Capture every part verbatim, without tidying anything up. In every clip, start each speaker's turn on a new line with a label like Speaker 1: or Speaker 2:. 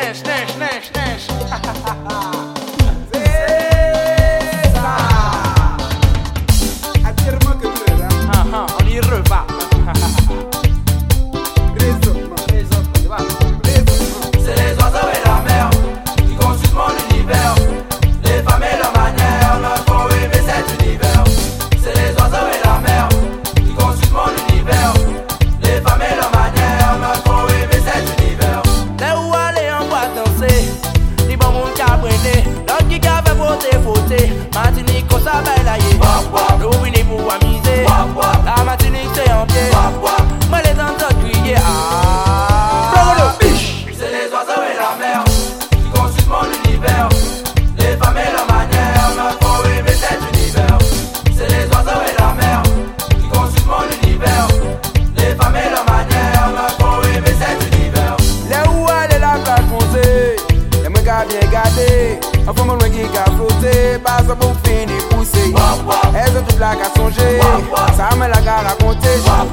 Speaker 1: neige, neige, neige, neige.
Speaker 2: C'est ça. Attire-moi que tu es là.
Speaker 1: Ah, ah, on y repart.
Speaker 2: Raisonnement.
Speaker 1: Raisonnement.
Speaker 2: Raisonnement.
Speaker 3: C'est les oiseaux et la mer qui consultent mon univers. Les femmes et leur manière me font aimer cet univers. C'est les oiseaux et la mer qui consultent mon univers. Les femmes et leur manière me font aimer cet univers.
Speaker 1: Là où aller en boîte danser, les bons monde qui a brûlé, l'autre qui a fait voter, voter. Martinique, qu'on s'appelle aïe. Le vini pour amuser. La Martinique, c'est en pied. Moi, les entends crier. Ah,
Speaker 3: C'est les oiseaux et la mer qui consultent mon univers. Les femmes et leur manière me font aimer cet univers. C'est les oiseaux et la mer qui consultent mon univers. Les femmes et leur manière me font aimer cet univers.
Speaker 2: Là où aller la plage foncée, y'a mon gars bien gardé. Enfin mon loin qui a flotté, pas ça pour finir pousser. Elles ont toute la qu'à songer, ça me l'a qu'à raconter.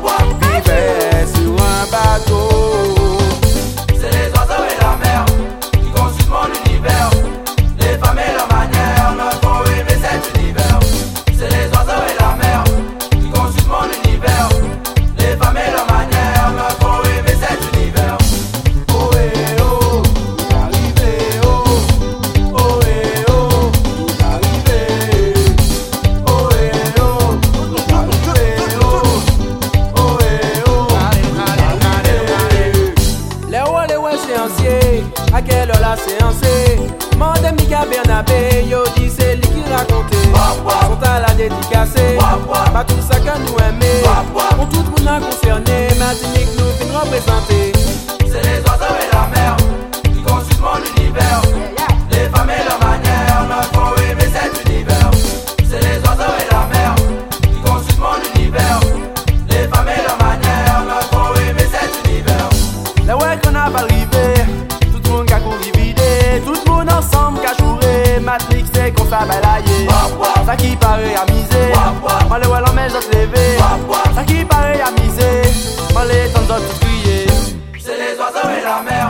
Speaker 2: Vivais sur un bateau.
Speaker 3: C'est les oiseaux et la mer qui consultent mon univers. Les femmes et leur manière me font aimer cet univers. C'est les oiseaux et la mer qui consultent mon univers. Les femmes et leur manière me font aimer cet univers.
Speaker 2: Oh eh oh, tout arrivé oh. Oh eh oh, tout arrivé. Oh eh oh, tout arrivé oh. Oh eh oh, tout arrivé.
Speaker 1: les hauts, les ouais, séanciers, à quelle heure la séancée? Mandem Mika Bernabé, yo dit c'est lui qui racontait. Sont à la dédicacée, pas tout ça que nous aimer. On tout le monde concerné, Martinique nous vient représenter.
Speaker 3: C'est les oiseaux et la mer qui consultent mon univers. Les femmes et leur manière me font aimer cet univers. C'est les oiseaux et la mer qui consultent mon univers. Les femmes et leur manière me font aimer cet univers.
Speaker 1: Là ouais qu'on a pas arrivé, tout le monde qui a couru vidé, tout le monde ensemble qui a chouré. Matrix c'est qu'on s'appelle aïe. Ça qui paraît amusé, on les voit l'homme et se lever. Ça qui paraît amusé, on les tente de crier.
Speaker 3: C'est les oiseaux et la mer